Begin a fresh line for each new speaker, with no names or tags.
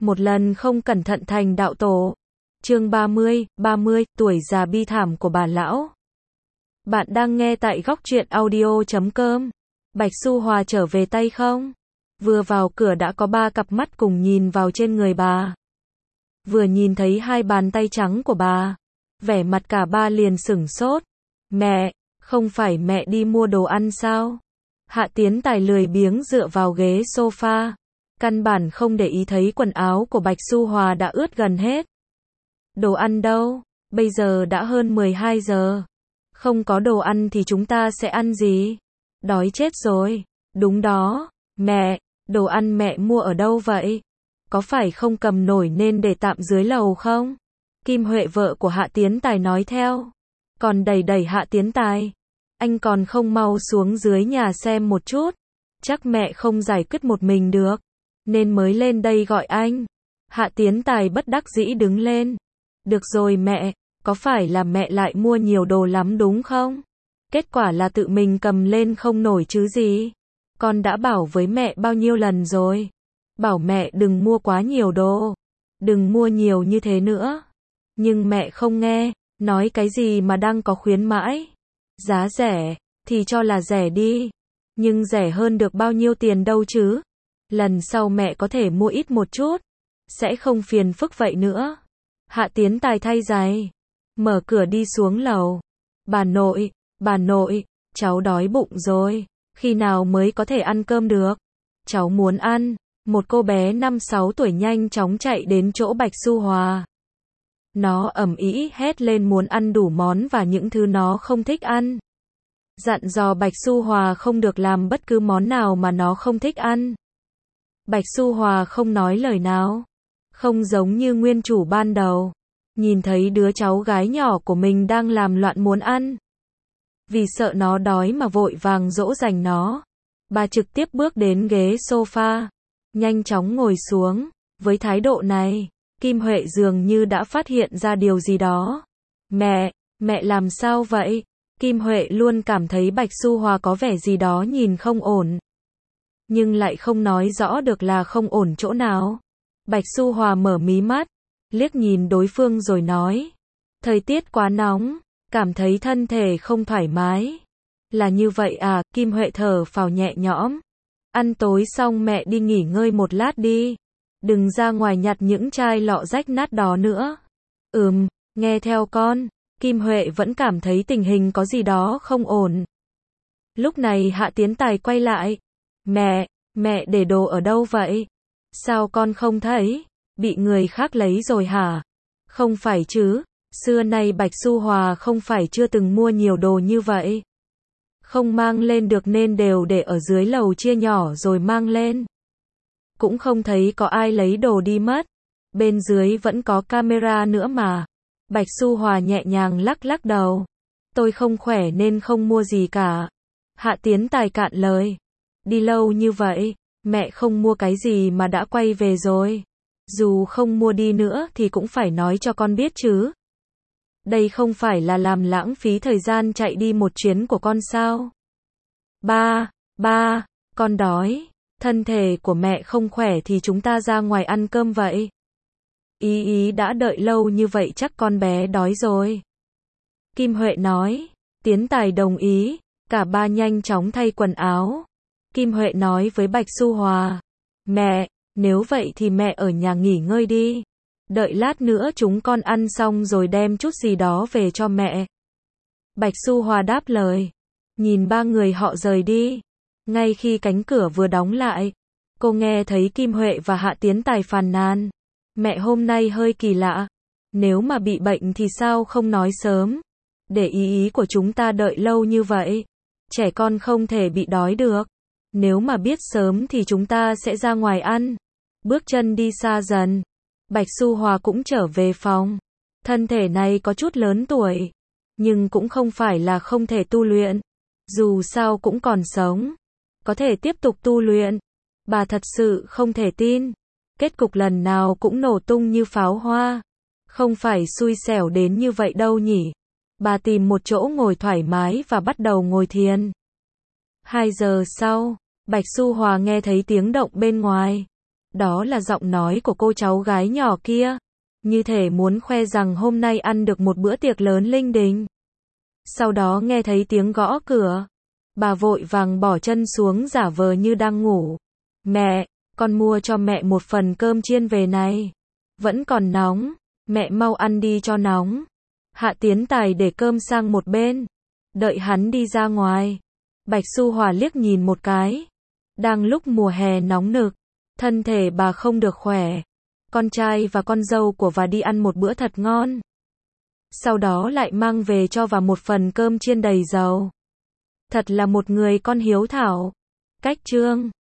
một lần không cẩn thận thành đạo tổ. Chương 30, tuổi già bi thảm của bà lão. Bạn đang nghe tại góc truyện audio.com. Bạch Su Hòa trở về tay không? Vừa vào cửa đã có 3 cặp mắt cùng nhìn vào trên người bà. Vừa nhìn thấy 2 bàn tay trắng của bà, vẻ mặt cả ba liền sửng sốt. Mẹ, không phải mẹ đi mua đồ ăn sao? Hạ Tiến Tài lười biếng dựa vào ghế sofa, căn bản không để ý thấy quần áo của Bạch Su Hòa đã ướt gần hết. Đồ ăn đâu? Bây giờ đã hơn 12 giờ. Không có đồ ăn thì chúng ta sẽ ăn gì? Đói chết rồi. Đúng đó, mẹ, đồ ăn mẹ mua ở đâu vậy? Có phải không cầm nổi nên để tạm dưới lầu không? Kim Huệ vợ của Hạ Tiến Tài nói theo. Còn đẩy Hạ Tiến Tài. Anh còn không mau xuống dưới nhà xem một chút. Chắc mẹ không giải quyết một mình được, nên mới lên đây gọi anh. Hạ Tiến Tài bất đắc dĩ đứng lên. Được rồi mẹ, có phải là mẹ lại mua nhiều đồ lắm đúng không? Kết quả là tự mình cầm lên không nổi chứ gì. Con đã bảo với mẹ bao nhiêu lần rồi. Bảo mẹ đừng mua quá nhiều đồ. Đừng mua nhiều như thế nữa. Nhưng mẹ không nghe, nói cái gì mà đang có khuyến mãi. Giá rẻ, thì cho là rẻ đi. Nhưng rẻ hơn được bao nhiêu tiền đâu chứ. Lần sau mẹ có thể mua ít một chút. Sẽ không phiền phức vậy nữa. Hạ Tiến Tài thay giày, mở cửa đi xuống lầu. Bà nội, cháu đói bụng rồi. Khi nào mới có thể ăn cơm được? Cháu muốn ăn. Một cô bé 5-6 tuổi nhanh chóng chạy đến chỗ Bạch Su Hòa. Nó ầm ĩ hét lên muốn ăn đủ món và những thứ nó không thích ăn. Dặn dò Bạch Su Hòa không được làm bất cứ món nào mà nó không thích ăn. Bạch Su Hòa không nói lời nào. Không giống như nguyên chủ ban đầu. Nhìn thấy đứa cháu gái nhỏ của mình đang làm loạn muốn ăn. Vì sợ nó đói mà vội vàng dỗ dành nó. Bà trực tiếp bước đến ghế sofa. Nhanh chóng ngồi xuống. Với thái độ này, Kim Huệ dường như đã phát hiện ra điều gì đó. Mẹ làm sao vậy? Kim Huệ luôn cảm thấy Bạch Su Hòa có vẻ gì đó nhìn không ổn. Nhưng lại không nói rõ được là không ổn chỗ nào. Bạch Su Hòa mở mí mắt, liếc nhìn đối phương rồi nói. Thời tiết quá nóng, cảm thấy thân thể không thoải mái. Là như vậy à? Kim Huệ thở phào nhẹ nhõm. Ăn tối xong mẹ đi nghỉ ngơi một lát đi. Đừng ra ngoài nhặt những chai lọ rách nát đó nữa. Nghe theo con. Kim Huệ vẫn cảm thấy tình hình có gì đó không ổn. Lúc này Hạ Tiến Tài quay lại. Mẹ để đồ ở đâu vậy? Sao con không thấy? Bị người khác lấy rồi hả? Không phải chứ, xưa nay Bạch Su Hòa không phải chưa từng mua nhiều đồ như vậy. Không mang lên được nên đều để ở dưới lầu chia nhỏ rồi mang lên. Cũng không thấy có ai lấy đồ đi mất. Bên dưới vẫn có camera nữa mà. Bạch Su Hòa nhẹ nhàng lắc đầu. Tôi không khỏe nên không mua gì cả. Hạ Tiến Tài cạn lời. Đi lâu như vậy, mẹ không mua cái gì mà đã quay về rồi. Dù không mua đi nữa thì cũng phải nói cho con biết chứ. Đây không phải là làm lãng phí thời gian chạy đi một chuyến của con sao? Ba, con đói. Thân thể của mẹ không khỏe thì chúng ta ra ngoài ăn cơm vậy. Ý đã đợi lâu như vậy chắc con bé đói rồi. Kim Huệ nói. Tiến Tài đồng ý. Cả ba nhanh chóng thay quần áo. Kim Huệ nói với Bạch Su Hòa. Mẹ, nếu vậy thì mẹ ở nhà nghỉ ngơi đi. Đợi lát nữa chúng con ăn xong rồi đem chút gì đó về cho mẹ. Bạch Su Hòa đáp lời. Nhìn ba người họ rời đi. Ngay khi cánh cửa vừa đóng lại, cô nghe thấy Kim Huệ và Hạ Tiến Tài phàn nàn. Mẹ hôm nay hơi kỳ lạ. Nếu mà bị bệnh thì sao không nói sớm? Để ý của chúng ta đợi lâu như vậy. Trẻ con không thể bị đói được. Nếu mà biết sớm thì chúng ta sẽ ra ngoài ăn. Bước chân đi xa dần. Bạch Su Hòa cũng trở về phòng. Thân thể này có chút lớn tuổi. Nhưng cũng không phải là không thể tu luyện. Dù sao cũng còn sống. Có thể tiếp tục tu luyện. Bà thật sự không thể tin. Kết cục lần nào cũng nổ tung như pháo hoa. Không phải xui xẻo đến như vậy đâu nhỉ. Bà tìm một chỗ ngồi thoải mái và bắt đầu ngồi thiền. 2 giờ sau, Bạch Su Hòa nghe thấy tiếng động bên ngoài. Đó là giọng nói của cô cháu gái nhỏ kia, như thể muốn khoe rằng hôm nay ăn được một bữa tiệc lớn linh đình. Sau đó nghe thấy tiếng gõ cửa. Bà vội vàng bỏ chân xuống giả vờ như đang ngủ. Mẹ, con mua cho mẹ một phần cơm chiên về này. Vẫn còn nóng, mẹ mau ăn đi cho nóng. Hạ Tiến Tài để cơm sang một bên, đợi hắn đi ra ngoài. Bạch Xu Hòa liếc nhìn một cái. Đang lúc mùa hè nóng nực, thân thể bà không được khỏe. Con trai và con dâu của bà đi ăn một bữa thật ngon. Sau đó lại mang về cho bà một phần cơm chiên đầy dầu. Thật là một người con hiếu thảo. Cách chương